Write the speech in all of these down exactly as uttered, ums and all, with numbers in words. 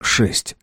шесть.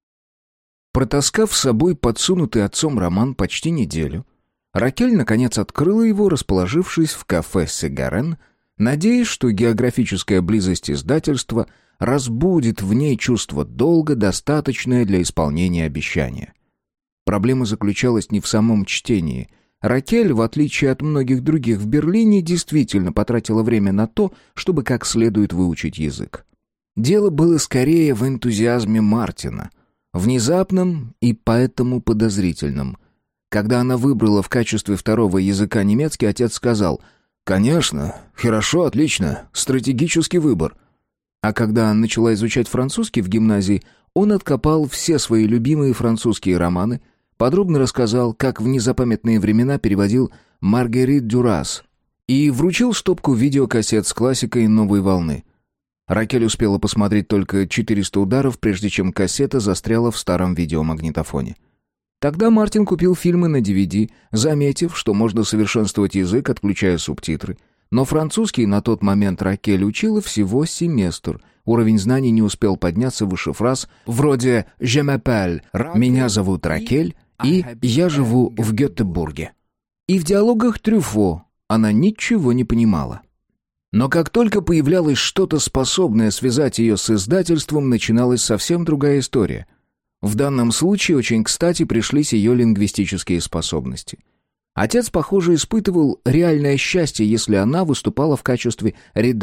Протаскав с собой подсунутый отцом роман почти неделю, Ракель наконец открыла его, расположившись в кафе «Сигарен», надеясь, что географическая близость издательства разбудит в ней чувство долга, достаточное для исполнения обещания. Проблема заключалась не в самом чтении. Ракель, в отличие от многих других в Берлине, действительно потратила время на то, чтобы как следует выучить язык. Дело было скорее в энтузиазме Мартина, внезапном и поэтому подозрительном. Когда она выбрала в качестве второго языка немецкий, отец сказал: «Конечно, хорошо, отлично, стратегический выбор». А когда она начала изучать французский в гимназии, он откопал все свои любимые французские романы, подробно рассказал, как в незапамятные времена переводил Маргерит Дюрас и вручил стопку видеокассет с классикой новой волны. Ракель успела посмотреть только четыреста ударов, прежде чем кассета застряла в старом видеомагнитофоне. Тогда Мартин купил фильмы на ди ви ди, заметив, что можно совершенствовать язык, отключая субтитры. Но французский на тот момент Ракель учила всего семестр. Уровень знаний не успел подняться выше фраз вроде «Je m'appelle», «Меня зовут Ракель» и «Я живу в Гетеборге». И в диалогах Трюфо она ничего не понимала. Но как только появлялось что-то, способное связать ее с издательством, начиналась совсем другая история. В данном случае очень кстати пришлись ее лингвистические способности. Отец, похоже, испытывал реальное счастье, если она выступала в качестве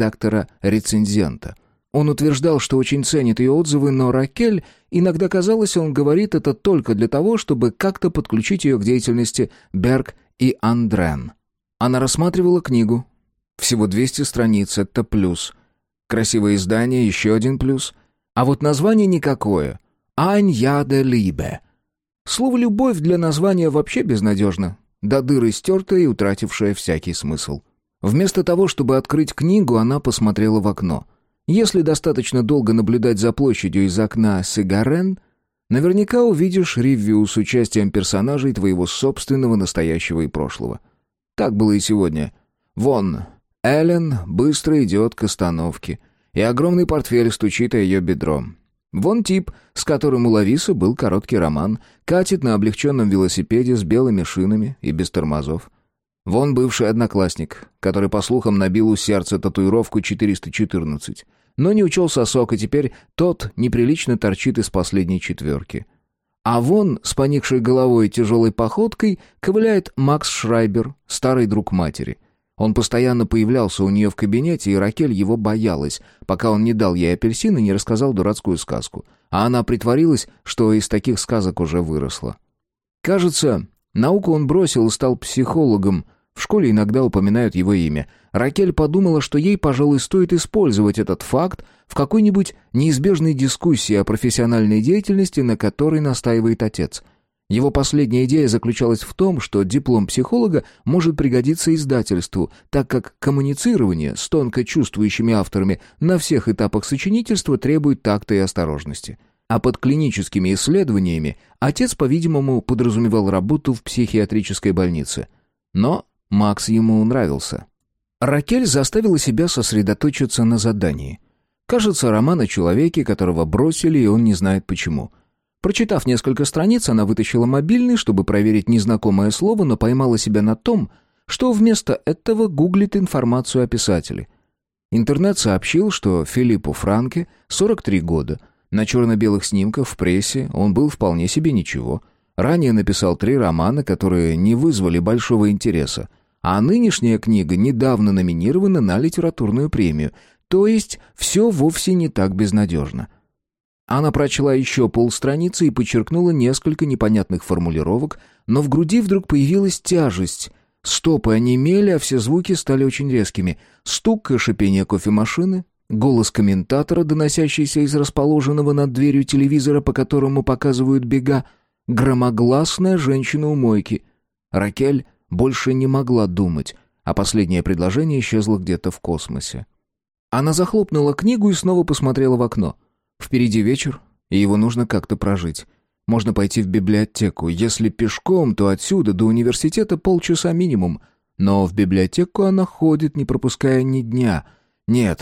редактора-рецензента. Он утверждал, что очень ценит ее отзывы, но Ракель иногда казалось, он говорит это только для того, чтобы как-то подключить ее к деятельности Берг и Андрен. Она рассматривала книгу. Всего двести страниц, это плюс. Красивое издание, еще один плюс. А вот название никакое. «Ein Jahr der Liebe». Слово «любовь» для названия вообще безнадежно. До дыры стертая и утратившая всякий смысл. Вместо того, чтобы открыть книгу, она посмотрела в окно. Если достаточно долго наблюдать за площадью из окна «Сигарен», наверняка увидишь ревью с участием персонажей твоего собственного настоящего и прошлого. Так было и сегодня. Вон, Эллен быстро идет к остановке, и огромный портфель стучит о ее бедро. Вон тип, с которым у Лависы был короткий роман, катит на облегченном велосипеде с белыми шинами и без тормозов. Вон бывший одноклассник, который, по слухам, набил у сердца татуировку четыреста четырнадцать, но не учел сосок, и теперь тот неприлично торчит из последней четверки. А вон, с поникшей головой и тяжелой походкой, ковыляет Макс Шрайбер, старый друг матери. Он постоянно появлялся у нее в кабинете, и Ракель его боялась, пока он не дал ей апельсин и не рассказал дурацкую сказку. А она притворилась, что из таких сказок уже выросла. Кажется, науку он бросил и стал психологом. В школе иногда упоминают его имя. Ракель подумала, что ей, пожалуй, стоит использовать этот факт в какой-нибудь неизбежной дискуссии о профессиональной деятельности, на которой настаивает отец. Его последняя идея заключалась в том, что диплом психолога может пригодиться издательству, так как коммуницирование с тонко чувствующими авторами на всех этапах сочинительства требует такта и осторожности. А под клиническими исследованиями отец, по-видимому, подразумевал работу в психиатрической больнице. Но Макс ему нравился. Ракель заставила себя сосредоточиться на задании. Кажется, роман о человеке, которого бросили, и он не знает почему. Прочитав несколько страниц, она вытащила мобильный, чтобы проверить незнакомое слово, но поймала себя на том, что вместо этого гуглит информацию о писателе. Интернет сообщил, что Филиппу Франке сорок три года. На черно-белых снимках в прессе он был вполне себе ничего. Ранее написал три романа, которые не вызвали большого интереса. А нынешняя книга недавно номинирована на литературную премию. То есть все вовсе не так безнадежно. Она прочла еще полстраницы и подчеркнула несколько непонятных формулировок, но в груди вдруг появилась тяжесть. Стопы онемели, а все звуки стали очень резкими. Стук и шипение кофемашины, голос комментатора, доносящийся из расположенного над дверью телевизора, по которому показывают бега, громогласная женщина у мойки. Ракель больше не могла думать, а последнее предложение исчезло где-то в космосе. Она захлопнула книгу и снова посмотрела в окно. Впереди вечер, и его нужно как-то прожить. Можно пойти в библиотеку. Если пешком, то отсюда до университета полчаса минимум. Но в библиотеку она ходит, не пропуская ни дня. Нет,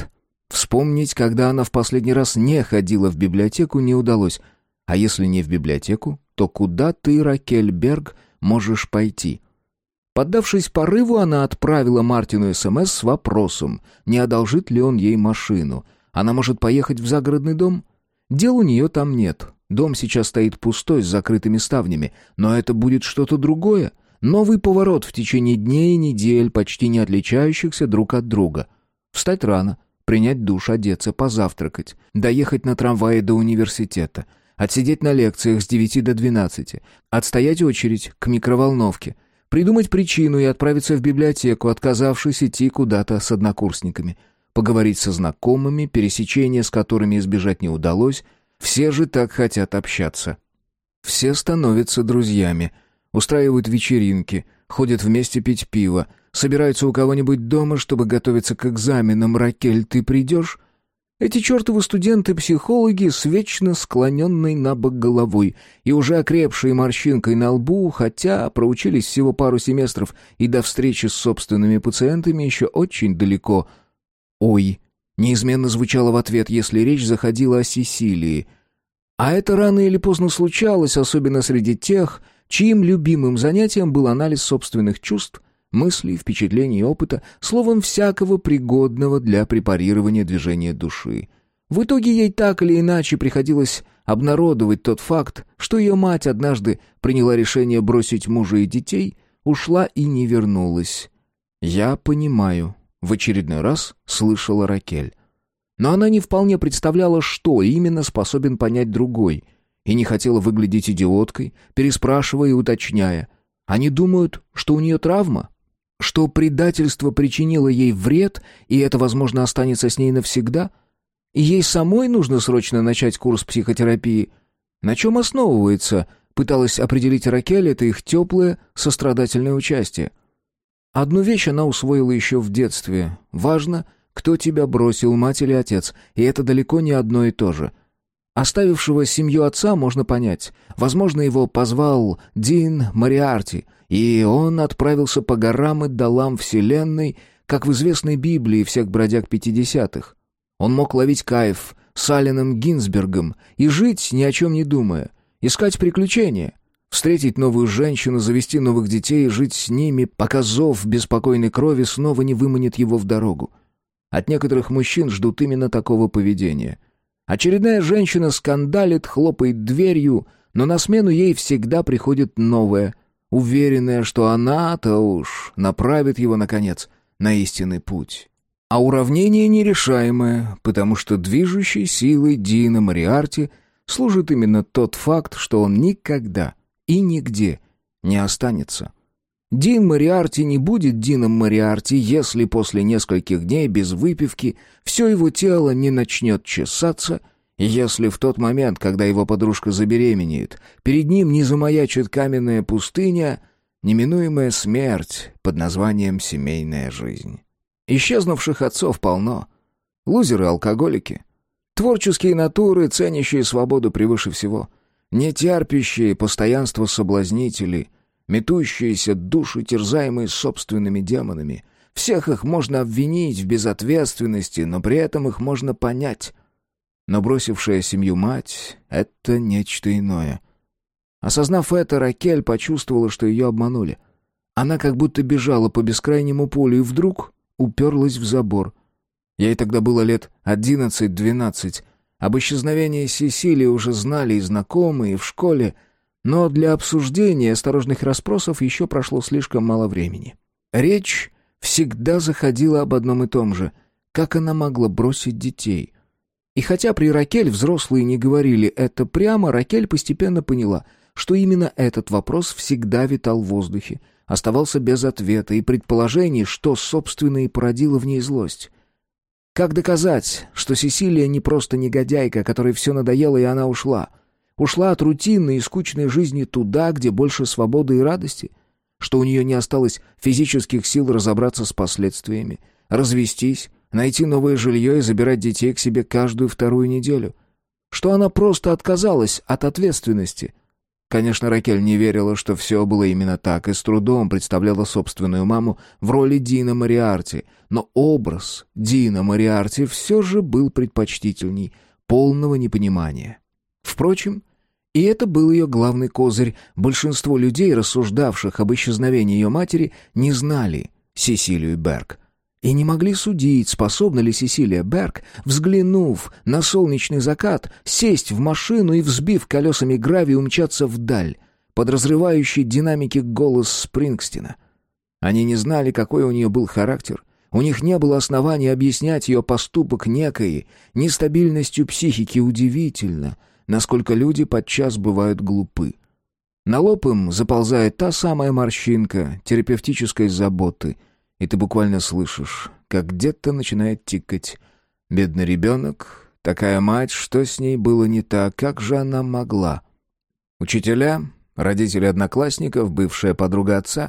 Вспомнить, когда она в последний раз не ходила в библиотеку, не удалось. А если не в библиотеку, то куда ты, Ракель Берг, можешь пойти? Поддавшись порыву, она отправила Мартину СМС с вопросом, не одолжит ли он ей машину. Она может поехать в загородный дом? Дел у нее там нет. Дом сейчас стоит пустой, с закрытыми ставнями. Но это будет что-то другое. Новый поворот в течение дней и недель, почти не отличающихся друг от друга. Встать рано, принять душ, одеться, позавтракать, доехать на трамвае до университета, отсидеть на лекциях с девяти до двенадцати, отстоять очередь к микроволновке, придумать причину и отправиться в библиотеку, отказавшись идти куда-то с однокурсниками, поговорить со знакомыми, пересечения с которыми избежать не удалось, все же так хотят общаться. Все становятся друзьями, устраивают вечеринки, ходят вместе пить пиво, собираются у кого-нибудь дома, чтобы готовиться к экзаменам. «Ракель, ты придешь?» Эти чертовы студенты-психологи с вечно склоненной на бок головой и уже окрепшей морщинкой на лбу, хотя проучились всего пару семестров и до встречи с собственными пациентами еще очень далеко. «Ой» неизменно звучало в ответ, если речь заходила о Сесилии. А это рано или поздно случалось, особенно среди тех, чьим любимым занятием был анализ собственных чувств, мыслей, впечатлений и опыта, словом, всякого пригодного для препарирования движения души. В итоге ей так или иначе приходилось обнародовать тот факт, что ее мать однажды приняла решение бросить мужа и детей, ушла и не вернулась. «Я понимаю», — в очередной раз слышала Ракель. Но она не вполне представляла, что именно способен понять другой, и не хотела выглядеть идиоткой, переспрашивая и уточняя. Они думают, что у нее травма? Что предательство причинило ей вред, и это, возможно, останется с ней навсегда? И ей самой нужно срочно начать курс психотерапии? На чем основывается, пыталась определить Ракель, это их теплое, сострадательное участие. Одну вещь она усвоила еще в детстве. Важно, кто тебя бросил, мать или отец, и это далеко не одно и то же. Оставившего семью отца можно понять. Возможно, его позвал Дин Мориарти, и он отправился по горам и долам вселенной, как в известной Библии всех бродяг пятидесятых. Он мог ловить кайф с Алленом Гинзбергом и жить, ни о чем не думая, искать приключения, встретить новую женщину, завести новых детей и жить с ними, пока зов беспокойной крови снова не выманит его в дорогу. От некоторых мужчин ждут именно такого поведения. Очередная женщина скандалит, хлопает дверью, но на смену ей всегда приходит новая, уверенная, что она-то уж направит его, наконец, на истинный путь. А уравнение нерешаемое, потому что движущей силой Дина Мориарти служит именно тот факт, что он никогда и нигде не останется. Дин Мориарти не будет Дином Мориарти, если после нескольких дней без выпивки все его тело не начнет чесаться, и если в тот момент, когда его подружка забеременеет, перед ним не замаячит каменная пустыня, неминуемая смерть под названием «семейная жизнь». Исчезнувших отцов полно. Лузеры-алкоголики. Творческие натуры, ценящие свободу превыше всего. Нетерпящие постоянства соблазнителей, метущиеся души, терзаемые собственными демонами. Всех их можно обвинить в безответственности, но при этом их можно понять. Но бросившая семью мать — это нечто иное. Осознав это, Ракель почувствовала, что ее обманули. Она как будто бежала по бескрайнему полю и вдруг уперлась в забор. Ей тогда было лет одиннадцать-двенадцать. Об исчезновении Сесилии уже знали и знакомые, и в школе, но для обсуждения и осторожных расспросов еще прошло слишком мало времени. Речь всегда заходила об одном и том же — как она могла бросить детей. И хотя при Ракель взрослые не говорили это прямо, Ракель постепенно поняла, что именно этот вопрос всегда витал в воздухе, оставался без ответа и предположений, что, собственно, и породило в ней злость. Как доказать, что Сесилия не просто негодяйка, которой все надоело и она ушла? Ушла от рутинной и скучной жизни туда, где больше свободы и радости? Что у нее не осталось физических сил разобраться с последствиями, развестись, найти новое жилье и забирать детей к себе каждую вторую неделю? Что она просто отказалась от ответственности? Конечно, Ракель не верила, что все было именно так, и с трудом представляла собственную маму в роли Дина Мориарти, но образ Дина Мориарти все же был предпочтительней полного непонимания. Впрочем, и это был ее главный козырь. Большинство людей, рассуждавших об исчезновении ее матери, не знали Сесилию Берг и не могли судить, способна ли Сесилия Берг, взглянув на солнечный закат, сесть в машину и, взбив колесами гравий, умчаться вдаль, под разрывающий динамики голос Спрингстина. Они не знали, какой у нее был характер. У них не было оснований объяснять ее поступок некой нестабильностью психики. Удивительно, насколько люди подчас бывают глупы. На лоб им заползает та самая морщинка терапевтической заботы, и ты буквально слышишь, как где-то начинает тикать. Бедный ребенок, такая мать, что с ней было не так, как же она могла? Учителя, родители одноклассников, бывшая подруга отца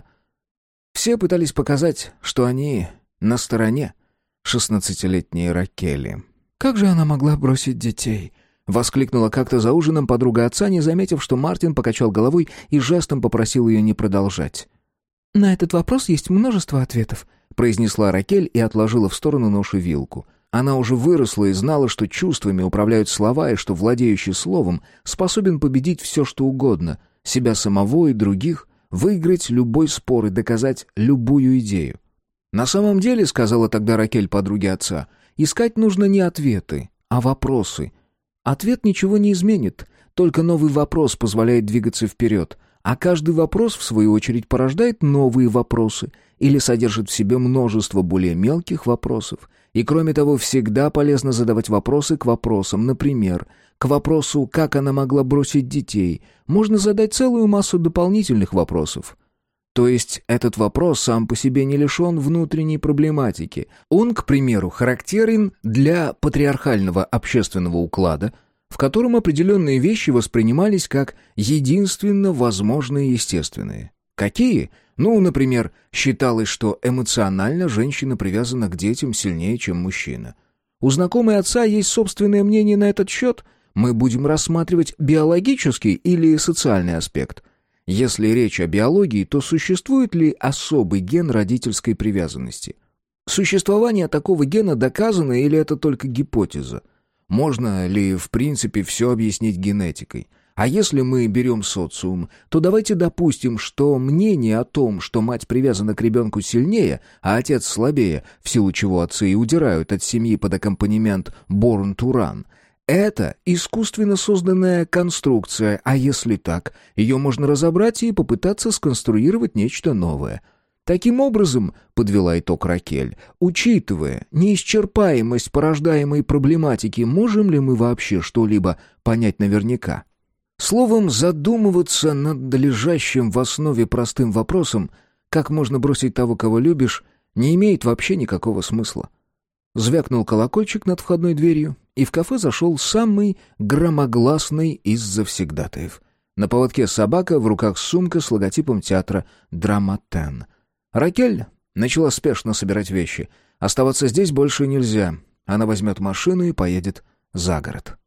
— все пытались показать, что они на стороне шестнадцатилетней Ракели. «Как же она могла бросить детей?» — воскликнула как-то за ужином подруга отца, не заметив, что Мартин покачал головой и жестом попросил ее не продолжать. «На этот вопрос есть множество ответов», — произнесла Ракель и отложила в сторону нож и вилку. Она уже выросла и знала, что чувствами управляют слова, и что владеющий словом способен победить все, что угодно, себя самого и других, выиграть любой спор и доказать любую идею. «На самом деле, — сказала тогда Ракель подруге отца, — искать нужно не ответы, а вопросы. Ответ ничего не изменит, только новый вопрос позволяет двигаться вперед, а каждый вопрос, в свою очередь, порождает новые вопросы или содержит в себе множество более мелких вопросов. И кроме того, всегда полезно задавать вопросы к вопросам. Например, к вопросу, как она могла бросить детей, можно задать целую массу дополнительных вопросов. То есть этот вопрос сам по себе не лишен внутренней проблематики. Он, к примеру, характерен для патриархального общественного уклада, в котором определенные вещи воспринимались как единственно возможные и естественные. Какие? Ну, например, считалось, что эмоционально женщина привязана к детям сильнее, чем мужчина. У знакомой отца есть собственное мнение на этот счет. Мы будем рассматривать биологический или социальный аспект. Если речь о биологии, то существует ли особый ген родительской привязанности? Существование такого гена доказано или это только гипотеза? Можно ли, в принципе, все объяснить генетикой? А если мы берем социум, то давайте допустим, что мнение о том, что мать привязана к ребенку сильнее, а отец слабее, в силу чего отцы и удирают от семьи под аккомпанемент «Born to Run», это искусственно созданная конструкция, а если так, ее можно разобрать и попытаться сконструировать нечто новое. Таким образом, подвела итог Ракель, учитывая неисчерпаемость порождаемой проблематики, можем ли мы вообще что-либо понять наверняка? Словом, задумываться над лежащим в основе простым вопросом, как можно бросить того, кого любишь, не имеет вообще никакого смысла. Звякнул колокольчик над входной дверью, и в кафе зашел самый громогласный из завсегдатаев. На поводке собака, в руках сумка с логотипом театра «Драматен». Ракель начала спешно собирать вещи. Оставаться здесь больше нельзя. Она возьмет машину и поедет за город.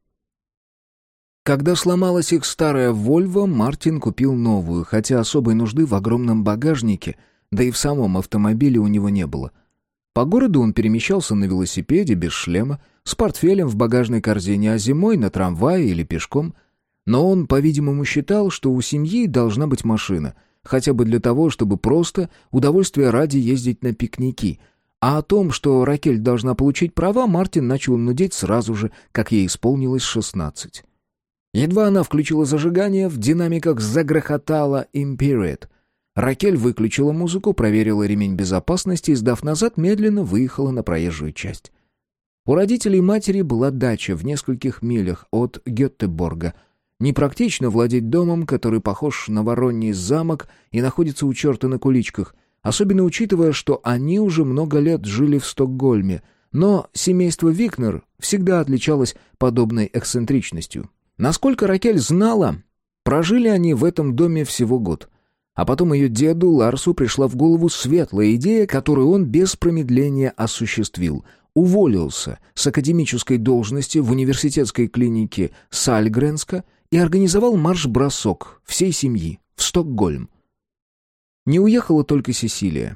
Когда сломалась их старая «Вольво», Мартин купил новую, хотя особой нужды в огромном багажнике, да и в самом автомобиле у него не было. По городу он перемещался на велосипеде, без шлема, с портфелем в багажной корзине, а зимой на трамвае или пешком. Но он, по-видимому, считал, что у семьи должна быть машина, хотя бы для того, чтобы просто удовольствие ради ездить на пикники. А о том, что Ракель должна получить права, Мартин начал нудеть сразу же, как ей исполнилось шестнадцать. Едва она включила зажигание, в динамиках загрохотала «Imperial». Ракель выключила музыку, проверила ремень безопасности и, сдав назад, медленно выехала на проезжую часть. У родителей матери была дача в нескольких милях от Гетеборга. Непрактично владеть домом, который похож на Вороний замок и находится у черта на куличках, особенно учитывая, что они уже много лет жили в Стокгольме, но семейство Викнер всегда отличалось подобной эксцентричностью. Насколько Ракель знала, прожили они в этом доме всего год. А потом ее деду Ларсу пришла в голову светлая идея, которую он без промедления осуществил. Уволился с академической должности в университетской клинике Сальгренска и организовал марш-бросок всей семьи в Стокгольм. Не уехала только Сесилия.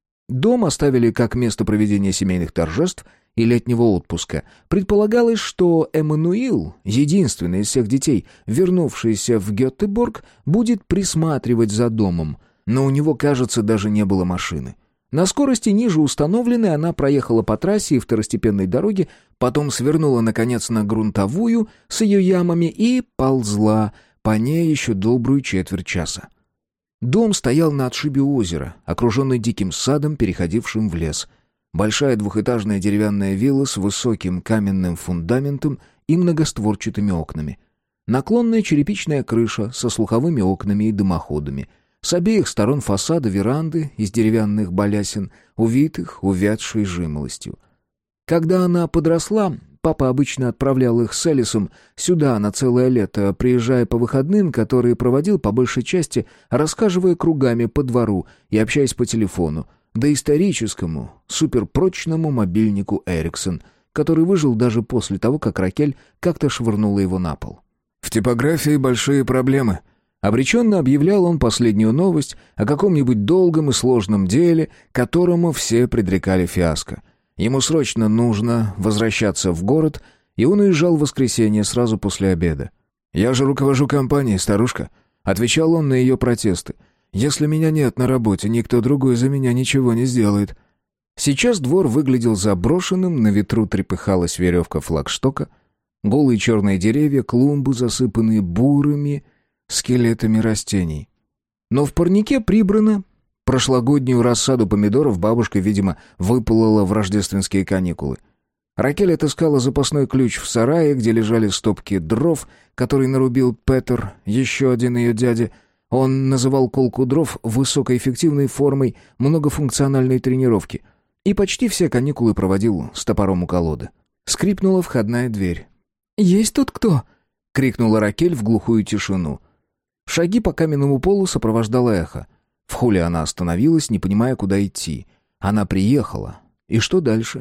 Дом оставили как место проведения семейных торжеств и летнего отпуска. Предполагалось, что Эммануил, единственный из всех детей, вернувшийся в Гетеборг, будет присматривать за домом, но у него, кажется, даже не было машины. На скорости ниже установленной она проехала по трассе и второстепенной дороге, потом свернула, наконец, на грунтовую с ее ямами и ползла по ней еще добрую четверть часа. Дом стоял на отшибе озера, окруженный диким садом, переходившим в лес. Большая двухэтажная деревянная вилла с высоким каменным фундаментом и многостворчатыми окнами. Наклонная черепичная крыша со слуховыми окнами и дымоходами. С обеих сторон фасада веранды из деревянных балясин, увитых увядшей жимолостью. Когда она подросла, папа обычно отправлял их с Элисом сюда на целое лето, приезжая по выходным, которые проводил по большей части, рассказывая кругами по двору и общаясь по телефону, доисторическому, суперпрочному мобильнику Эриксон, который выжил даже после того, как Ракель как-то швырнула его на пол. «В типографии большие проблемы», — обреченно объявлял он последнюю новость о каком-нибудь долгом и сложном деле, которому все предрекали фиаско. Ему срочно нужно возвращаться в город, и он уезжал в воскресенье сразу после обеда. «Я же руковожу компанией, старушка», — отвечал он на ее протесты. «Если меня нет на работе, никто другой за меня ничего не сделает». Сейчас двор выглядел заброшенным, на ветру трепыхалась веревка флагштока, голые черные деревья, клумбы, засыпанные бурыми скелетами растений. Но в парнике прибрано. Прошлогоднюю рассаду помидоров бабушка, видимо, выпалола в рождественские каникулы. Ракель отыскала запасной ключ в сарае, где лежали стопки дров, который нарубил Петер, еще один ее дядя. Он называл колку дров высокоэффективной формой многофункциональной тренировки и почти все каникулы проводил с топором у колоды. Скрипнула входная дверь. «Есть тут кто?» — крикнула Ракель в глухую тишину. Шаги по каменному полу сопровождало эхо. В холле она остановилась, не понимая, куда идти. Она приехала. И что дальше?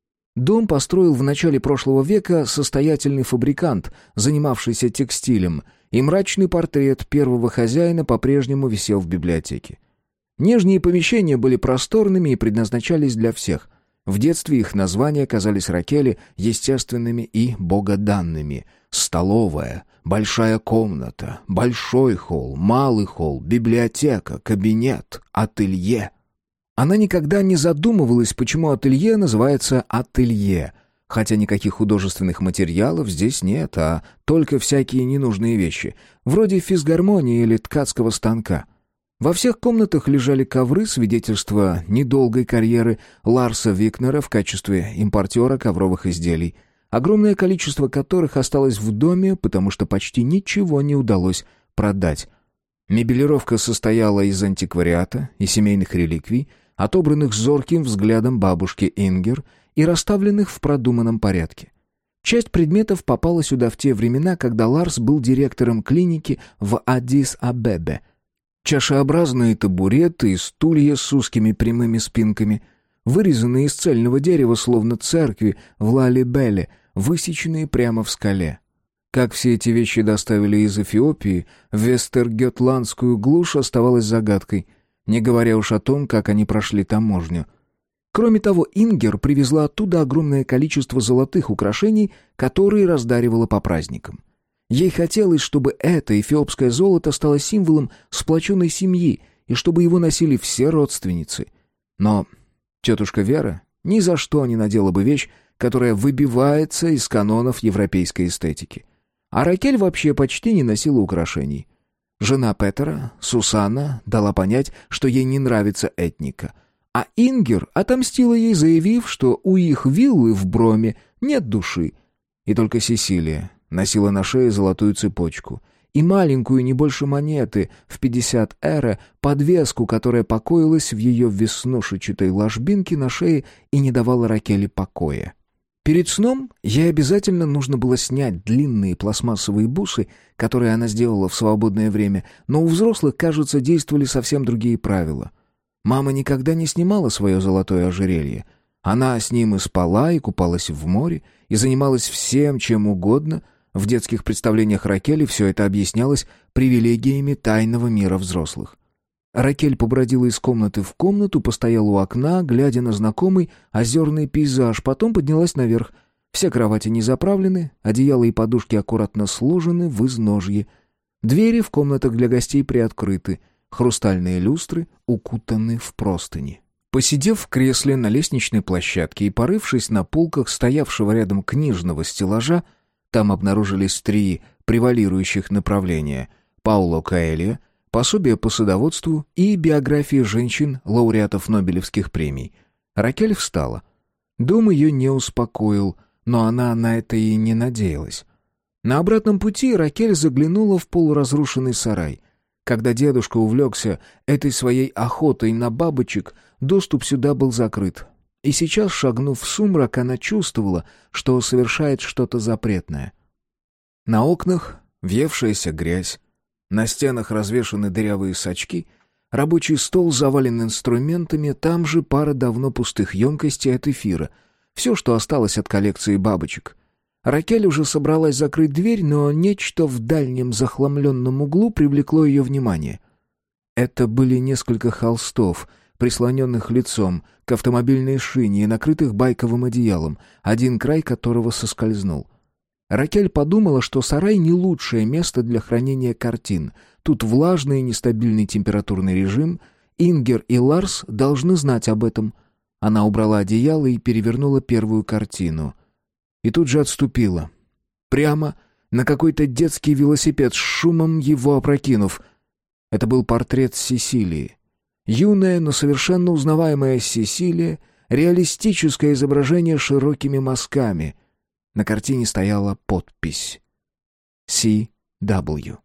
Дом построил в начале прошлого века состоятельный фабрикант, занимавшийся текстилем, и мрачный портрет первого хозяина по-прежнему висел в библиотеке. Нижние помещения были просторными и предназначались для всех. В детстве их названия казались Ракеле естественными и богоданными. Столовая, большая комната, большой холл, малый холл, библиотека, кабинет, ателье. Она никогда не задумывалась, почему ателье называется ателье, хотя никаких художественных материалов здесь нет, а только всякие ненужные вещи, вроде физгармонии или ткацкого станка. Во всех комнатах лежали ковры, свидетельства недолгой карьеры Ларса Викнера в качестве импортера ковровых изделий, огромное количество которых осталось в доме, потому что почти ничего не удалось продать. Мебелировка состояла из антиквариата и семейных реликвий, отобранных зорким взглядом бабушки Ингер и расставленных в продуманном порядке. Часть предметов попала сюда в те времена, когда Ларс был директором клиники в Аддис-Абебе. Чашеобразные табуреты и стулья с узкими прямыми спинками, вырезанные из цельного дерева, словно церкви в Лалибеле, высеченные прямо в скале. Как все эти вещи доставили из Эфиопии, в Вестергетландскую глушь оставалось загадкой, не говоря уж о том, как они прошли таможню. Кроме того, Ингер привезла оттуда огромное количество золотых украшений, которые раздаривала по праздникам. Ей хотелось, чтобы это эфиопское золото стало символом сплоченной семьи и чтобы его носили все родственницы. Но тетушка Вера ни за что не надела бы вещь, которая выбивается из канонов европейской эстетики. А Ракель вообще почти не носила украшений. Жена Петера, Сусанна, дала понять, что ей не нравится этника. А Ингер отомстила ей, заявив, что у их виллы в Броме нет души. И только Сесилия носила на шее золотую цепочку и маленькую, не больше монеты, в пятьдесят эре, подвеску, которая покоилась в ее веснушечатой ложбинке на шее и не давала Ракеле покоя. Перед сном ей обязательно нужно было снять длинные пластмассовые бусы, которые она сделала в свободное время, но у взрослых, кажется, действовали совсем другие правила. Мама никогда не снимала свое золотое ожерелье. Она с ним и спала, и купалась в море, и занималась всем, чем угодно, В детских представлениях Ракели все это объяснялось привилегиями тайного мира взрослых. Ракель побродила из комнаты в комнату, постояла у окна, глядя на знакомый озерный пейзаж, потом поднялась наверх. Все кровати не заправлены, одеяла и подушки аккуратно сложены в изножье. Двери в комнатах для гостей приоткрыты, хрустальные люстры укутаны в простыни. Посидев в кресле на лестничной площадке и порывшись на полках стоявшего рядом книжного стеллажа, там обнаружились три превалирующих направления: Пауло Коэльо, пособие по садоводству и биографии женщин, лауреатов Нобелевских премий. Ракель встала. Дом ее не успокоил, но она на это и не надеялась. На обратном пути Ракель заглянула в полуразрушенный сарай. Когда дедушка увлекся этой своей охотой на бабочек, доступ сюда был закрыт. И сейчас, шагнув в сумрак, она чувствовала, что совершает что-то запретное. На окнах въевшаяся грязь, на стенах развешаны дырявые сачки, рабочий стол завален инструментами, там же пара давно пустых емкостей от эфира. Все, что осталось от коллекции бабочек. Ракель уже собралась закрыть дверь, но нечто в дальнем захламленном углу привлекло ее внимание. Это были несколько холстов, прислоненных лицом к автомобильной шине и накрытых байковым одеялом, один край которого соскользнул. Ракель подумала, что сарай не лучшее место для хранения картин. Тут влажный и нестабильный температурный режим. Ингер и Ларс должны знать об этом. Она убрала одеяло и перевернула первую картину. И тут же отступила. Прямо на какой-то детский велосипед, с шумом его опрокинув. Это был портрет Сесилии. Юная, но совершенно узнаваемая Сесилия, реалистическое изображение широкими мазками. На картине стояла подпись «Си Дабл Ю».